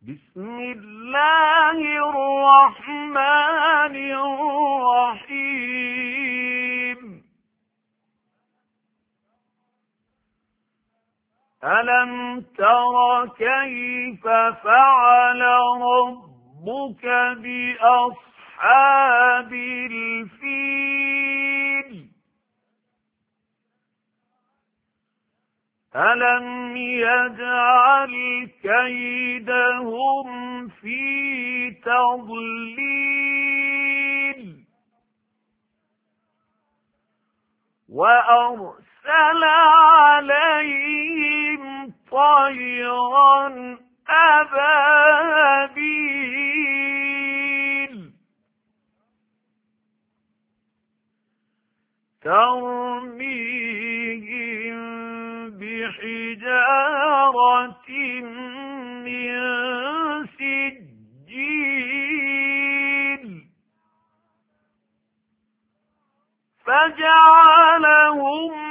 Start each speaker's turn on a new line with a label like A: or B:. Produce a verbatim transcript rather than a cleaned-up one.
A: بسم الله الرحمن الرحيم ألم تر كيف فعل ربك بأصحاب الفيل ألم يجعل كيدهم في تضليل وأرسل عليهم طيرا أبابيل ترميهم بحجارة من سجيل فجعلهم